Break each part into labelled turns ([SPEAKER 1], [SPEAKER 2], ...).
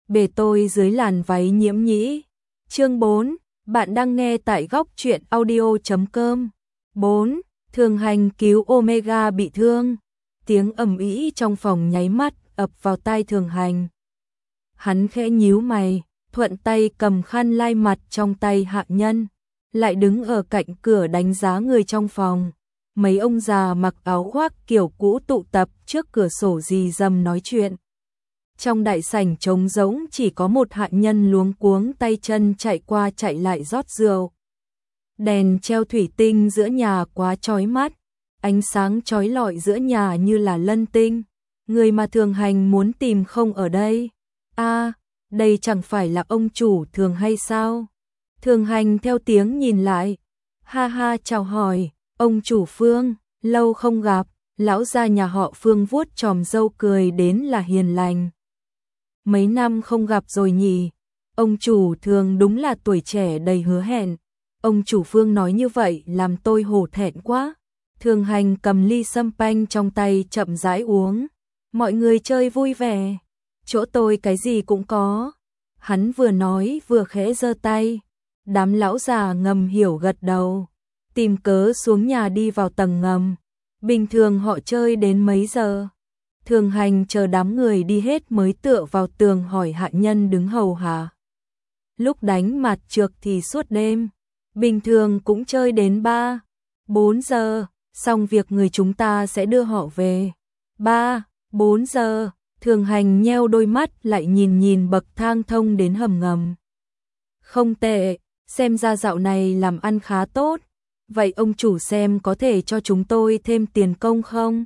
[SPEAKER 1] bề tôi dưới làn váy nhiễm nhĩ. Chương 4, bạn đang nghe tại góc truyện audio.com. 4. Thường Hành cứu Omega bị thương. Tiếng ầm ĩ trong phòng nháy mắt ập vào tai Thường Hành. Hắn khẽ nhíu mày, thuận tay cầm khăn lau mặt trong tay hạ nhân, lại đứng ở cạnh cửa đánh giá người trong phòng. Mấy ông già mặc áo khoác kiểu cũ tụ tập trước cửa sổ rì rầm nói chuyện. Trong đại sảnh trống rỗng chỉ có một hạ nhân luống cuống tay chân chạy qua chạy lại rót rượu. Đèn treo thủy tinh giữa nhà quá chói mắt, ánh sáng chói lọi giữa nhà như là lân tinh. Người mà Thường Hành muốn tìm không ở đây. Đây chẳng phải là ông chủ Thường hay sao? Thường Hành theo tiếng nhìn lại. Ha ha, chào hỏi, ông chủ Phương, lâu không gặp. Lão gia nhà họ Phương vuốt chòm râu cười đến là hiền lành. Mấy năm không gặp rồi nhỉ? Ông chủ Thường đúng là tuổi trẻ đầy hứa hẹn. Ông chủ Phương nói như vậy làm tôi hổ thẹn quá. Thường Hành cầm ly sâm panh trong tay chậm rãi uống. Mọi người chơi vui vẻ. Chỗ tôi cái gì cũng có. Hắn vừa nói vừa khẽ giơ tay. Đám lão già ngầm hiểu gật đầu. Tìm cớ xuống nhà đi vào tầng ngầm. Bình thường họ chơi đến mấy giờ? Thường Hành chờ đám người đi hết mới tựa vào tường hỏi hạ nhân đứng hầu hạ. Lúc đánh mặt trược thì suốt đêm. Bình thường cũng chơi đến 3, 4 giờ. Xong việc người chúng ta sẽ đưa họ về. 3, 4 giờ. Thường Hành nheo đôi mắt lại nhìn bậc thang thông đến hầm ngầm. Không tệ, xem ra dạo này làm ăn khá tốt. Vậy ông chủ xem có thể cho chúng tôi thêm tiền công không?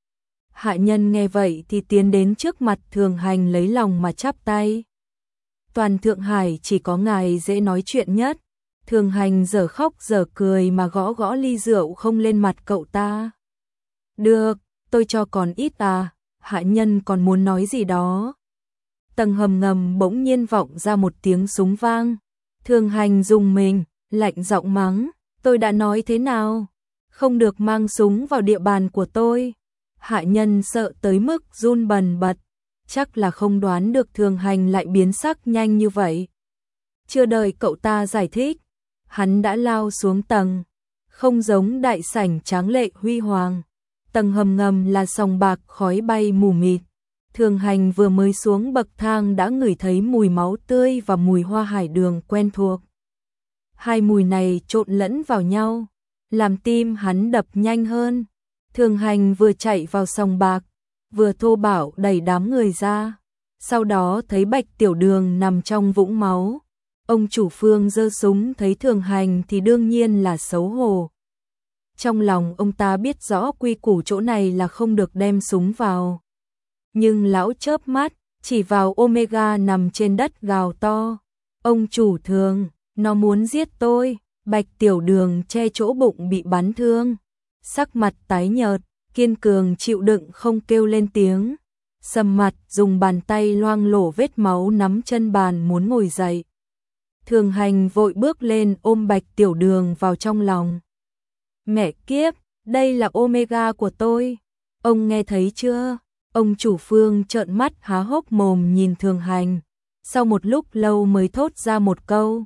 [SPEAKER 1] Hạ nhân nghe vậy thì tiến đến trước mặt Thường Hành lấy lòng mà chắp tay. Toàn Thượng Hải chỉ có ngài dễ nói chuyện nhất. Thường Hành dở khóc dở cười mà gõ gõ ly rượu không lên mặt cậu ta. Được, tôi cho còn ít à? Hạ nhân còn muốn nói gì đó. Tầng hầm ngầm bỗng nhiên vọng ra một tiếng súng vang. Thường Hành rùng mình, lạnh giọng mắng. Tôi đã nói thế nào? Không được mang súng vào địa bàn của tôi. Hạ nhân sợ tới mức run bần bật. Chắc là không đoán được Thường Hành lại biến sắc nhanh như vậy. Chưa đợi cậu ta giải thích, hắn đã lao xuống tầng. Không giống đại sảnh tráng lệ huy hoàng. Tầng hầm ngầm là sòng bạc khói bay mù mịt. Thường Hành vừa mới xuống bậc thang đã ngửi thấy mùi máu tươi và mùi hoa hải đường quen thuộc. Hai mùi này trộn lẫn vào nhau, làm tim hắn đập nhanh hơn. Thường Hành vừa chạy vào sòng bạc, vừa thô bạo đẩy đám người ra. Sau đó thấy Bạch Tiểu Đường nằm trong vũng máu. Ông chủ Phương giơ súng thấy Thường Hành thì đương nhiên là xấu hổ. Trong lòng ông ta biết rõ quy củ chỗ này là không được đem súng vào. Nhưng lão chớp mắt, chỉ vào Omega nằm trên đất gào to. Ông chủ Thường, nó muốn giết tôi. Bạch Tiểu Đường che chỗ bụng bị bắn thương. Sắc mặt tái nhợt, kiên cường chịu đựng không kêu lên tiếng. Sầm mặt dùng bàn tay loang lổ vết máu nắm chân bàn muốn ngồi dậy. Thường Hành vội bước lên ôm Bạch Tiểu Đường vào trong lòng. Mẹ kiếp, đây là Omega của tôi. Ông nghe thấy chưa? Ông chủ Phương trợn mắt há hốc mồm nhìn Thường Hành. Sau một lúc lâu mới thốt ra một câu.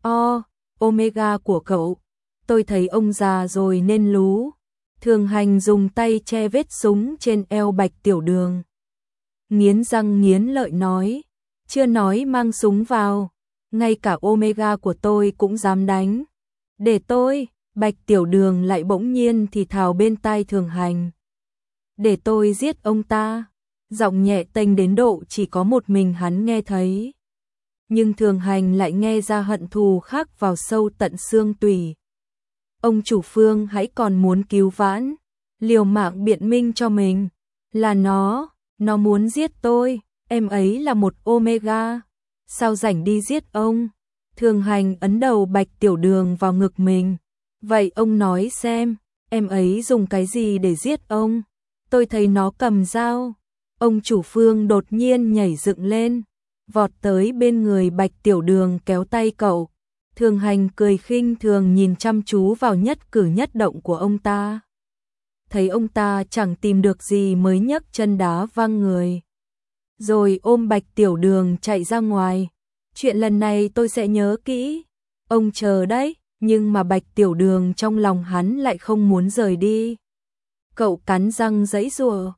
[SPEAKER 1] Omega của cậu. Tôi thấy ông già rồi nên lú. Thường Hành dùng tay che vết súng trên eo Bạch Tiểu Đường. Nghiến răng nghiến lợi nói. Chưa nói mang súng vào. Ngay cả Omega của tôi cũng dám đánh. Để tôi. Bạch Tiểu Đường lại bỗng nhiên thì thào bên tai Thường Hành. Để tôi giết ông ta. Giọng nhẹ tênh đến độ chỉ có một mình hắn nghe thấy. Nhưng Thường Hành lại nghe ra hận thù khắc vào sâu tận xương tủy. Ông chủ Phương hãy còn muốn cứu vãn, liều mạng biện minh cho mình. Là nó muốn giết tôi, em ấy là một Omega. Sao rảnh đi giết ông? Thường Hành ấn đầu Bạch Tiểu Đường vào ngực mình. Vậy ông nói xem, em ấy dùng cái gì để giết ông? Tôi thấy nó cầm dao. Ông chủ Phương đột nhiên nhảy dựng lên, vọt tới bên người Bạch Tiểu Đường kéo tay cậu. Thường Hành cười khinh thường nhìn chăm chú vào nhất cử nhất động của ông ta. Thấy ông ta chẳng tìm được gì mới nhấc chân đá văng người rồi ôm Bạch Tiểu Đường chạy ra ngoài. Chuyện lần này tôi sẽ nhớ kỹ. Ông chờ đấy, nhưng mà Bạch Tiểu Đường trong lòng hắn lại không muốn rời đi. Cậu cắn răng giãy giụa,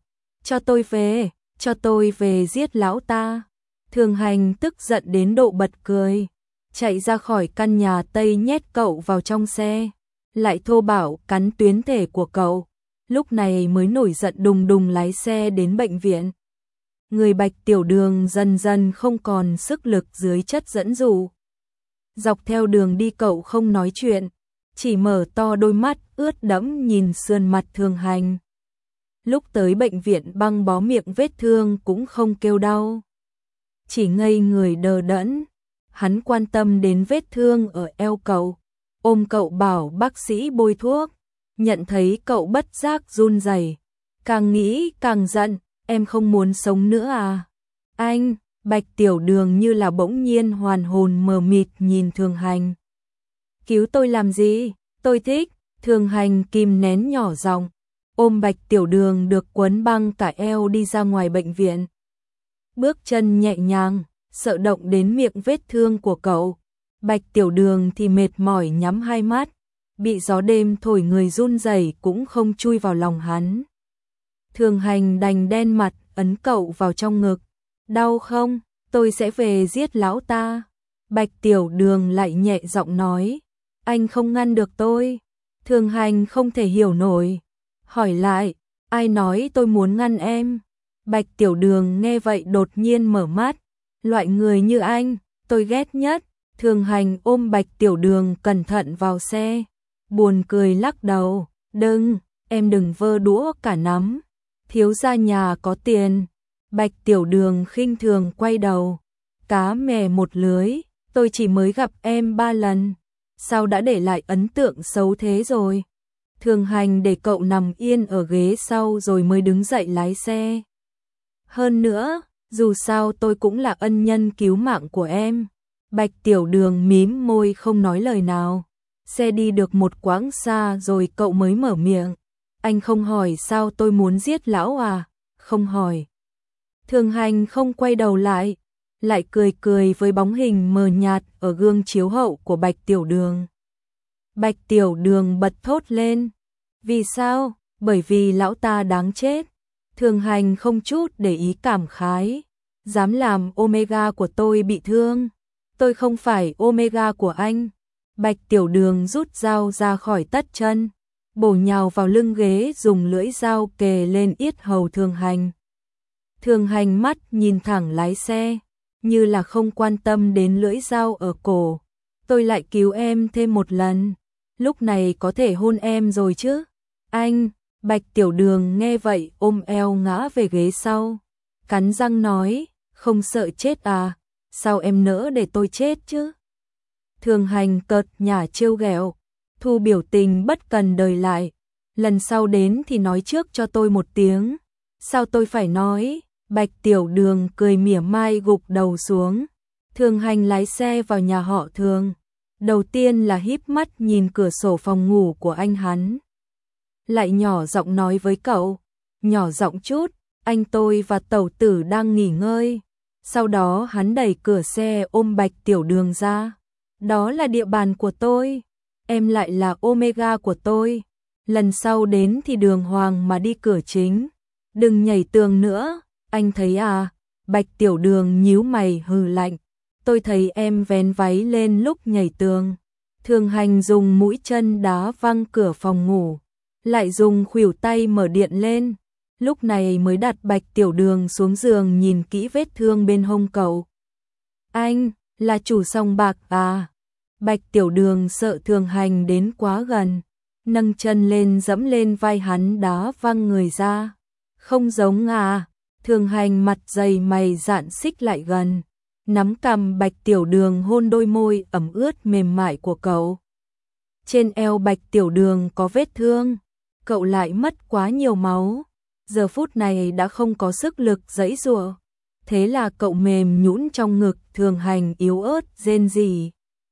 [SPEAKER 1] cho tôi về giết lão ta. Thường Hành tức giận đến độ bật cười, chạy ra khỏi căn nhà Tây nhét cậu vào trong xe, lại thô bạo cắn tuyến thể của cậu, lúc này mới nổi giận đùng đùng lái xe đến bệnh viện. Người Bạch Tiểu Đường dần dần không còn sức lực dưới chất dẫn dụ. Dọc theo đường đi cậu không nói chuyện, chỉ mở to đôi mắt ướt đẫm nhìn sườn mặt Thường Hành. Lúc tới bệnh viện băng bó miệng vết thương cũng không kêu đau, chỉ ngây người đờ đẫn. Hắn quan tâm đến vết thương ở eo cậu, ôm cậu bảo bác sĩ bôi thuốc, nhận thấy cậu bất giác run rẩy, càng nghĩ càng giận, em không muốn sống nữa à? Anh, Bạch Tiểu Đường như là bỗng nhiên hoàn hồn mờ mịt nhìn Thường Hành. Cứu tôi làm gì? Tôi thích. Thường Hành kìm nén nhỏ giọng, ôm Bạch Tiểu Đường được quấn băng cả eo đi ra ngoài bệnh viện. Bước chân nhẹ nhàng, sợ động đến miệng vết thương của cậu. Bạch Tiểu Đường thì mệt mỏi nhắm hai mắt, bị gió đêm thổi người run rẩy cũng không chui vào lòng hắn. Thường Hành đành đen mặt, ấn cậu vào trong ngực. Đau không? Tôi sẽ về giết lão ta. Bạch Tiểu Đường lại nhẹ giọng nói. Anh không ngăn được tôi. Thường Hành không thể hiểu nổi, hỏi lại, ai nói tôi muốn ngăn em? Bạch Tiểu Đường nghe vậy đột nhiên mở mắt, loại người như anh, tôi ghét nhất. Thường Hành ôm Bạch Tiểu Đường cẩn thận vào xe, buồn cười lắc đầu, em đừng vơ đũa cả nắm, thiếu gia nhà có tiền. Bạch Tiểu Đường khinh thường quay đầu, cá mè một lưới, tôi chỉ mới gặp em 3 lần, sao đã để lại ấn tượng xấu thế rồi? Thường Hành để cậu nằm yên ở ghế sau rồi mới đứng dậy lái xe. Hơn nữa, dù sao tôi cũng là ân nhân cứu mạng của em. Bạch Tiểu Đường mím môi không nói lời nào. Xe đi được một quãng xa rồi cậu mới mở miệng. Anh không hỏi sao tôi muốn giết lão à? Không hỏi. Thường Hành không quay đầu lại, lại cười cười với bóng hình mờ nhạt ở gương chiếu hậu của Bạch Tiểu Đường. Bạch Tiểu Đường bật thốt lên. Vì sao? Bởi vì lão ta đáng chết. Thường Hành không chút để ý cảm khái. Dám làm Omega của tôi bị thương. Tôi không phải Omega của anh. Bạch Tiểu Đường rút dao ra khỏi tất chân, bổ nhào vào lưng ghế dùng lưỡi dao kề lên yết hầu Thường Hành. Thường Hành mắt nhìn thẳng lái xe, như là không quan tâm đến lưỡi dao ở cổ. Tôi lại cứu em thêm một lần, lúc này có thể hôn em rồi chứ? Anh, Bạch Tiểu Đường nghe vậy ôm eo ngã về ghế sau, cắn răng nói, không sợ chết à? Sao em nỡ để tôi chết chứ? Thường Hành cợt nhả trêu ghẹo, thu biểu tình bất cần đời lại. Lần sau đến thì nói trước cho tôi một tiếng. Sao tôi phải nói? Bạch Tiểu Đường cười mỉa mai gục đầu xuống. Thường Hành lái xe vào nhà họ Thường. Đầu tiên là híp mắt nhìn cửa sổ phòng ngủ của anh hắn. Lại nhỏ giọng nói với cậu. Nhỏ giọng chút, anh tôi và tẩu tử đang nghỉ ngơi. Sau đó hắn đẩy cửa xe ôm Bạch Tiểu Đường ra. Đó là địa bàn của tôi. Em lại là Omega của tôi. Lần sau đến thì đường hoàng mà đi cửa chính. Đừng nhảy tường nữa, anh thấy à? Bạch Tiểu Đường nhíu mày hừ lạnh. Tôi thấy em vén váy lên lúc nhảy tường. Thường Hành dùng mũi chân đá văng cửa phòng ngủ, lại dùng khuỷu tay mở điện lên. Lúc này mới đặt Bạch Tiểu Đường xuống giường nhìn kỹ vết thương bên hông cậu. Anh, là chủ sòng bạc à? Bạch Tiểu Đường sợ Thường Hành đến quá gần, nâng chân lên dẫm lên vai hắn đá văng người ra. Không giống à? Thường Hành mặt dày mày dạn xích lại gần, nắm cằm Bạch Tiểu Đường hôn đôi môi ẩm ướt mềm mại của cậu. Trên eo Bạch Tiểu Đường có vết thương, cậu lại mất quá nhiều máu, giờ phút này đã không có sức lực giãy giụa. Thế là cậu mềm nhũn trong ngực Thường Hành yếu ớt rên rỉ.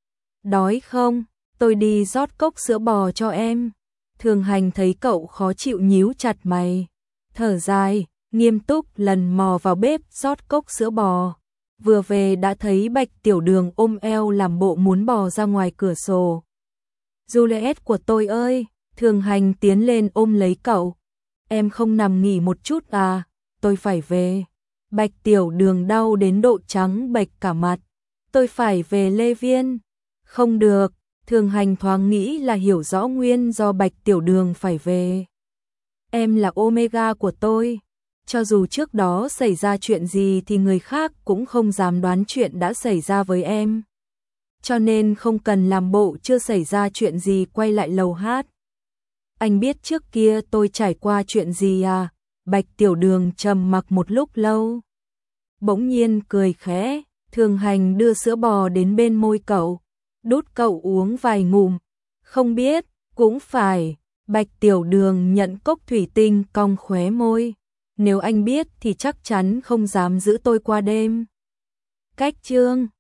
[SPEAKER 1] Đói không? Tôi đi rót cốc sữa bò cho em. Thường Hành thấy cậu khó chịu nhíu chặt mày, thở dài, nghiêm túc lần mò vào bếp rót cốc sữa bò. Vừa về đã thấy Bạch Tiểu Đường ôm eo làm bộ muốn bò ra ngoài cửa sổ. Juliet của tôi ơi, Thường Hành tiến lên ôm lấy cậu. Em không nằm nghỉ một chút à, tôi phải về. Bạch Tiểu Đường đau đến độ trắng bệch cả mặt. Tôi phải về Lê Viên. Không được, Thường Hành thoáng nghĩ là hiểu rõ nguyên do Bạch Tiểu Đường phải về. Em là Omega của tôi. Cho dù trước đó xảy ra chuyện gì thì người khác cũng không dám đoán chuyện đã xảy ra với em. Cho nên không cần làm bộ chưa xảy ra chuyện gì quay lại lầu hát. Anh biết trước kia tôi trải qua chuyện gì à? Bạch Tiểu Đường trầm mặc một lúc lâu. Bỗng nhiên cười khẽ, Thường Hành đưa sữa bò đến bên môi cậu, đút cậu uống vài ngụm. Không biết, cũng phải. Bạch Tiểu Đường nhận cốc thủy tinh cong khóe môi. Nếu anh biết thì chắc chắn không dám giữ tôi qua đêm. Cách chương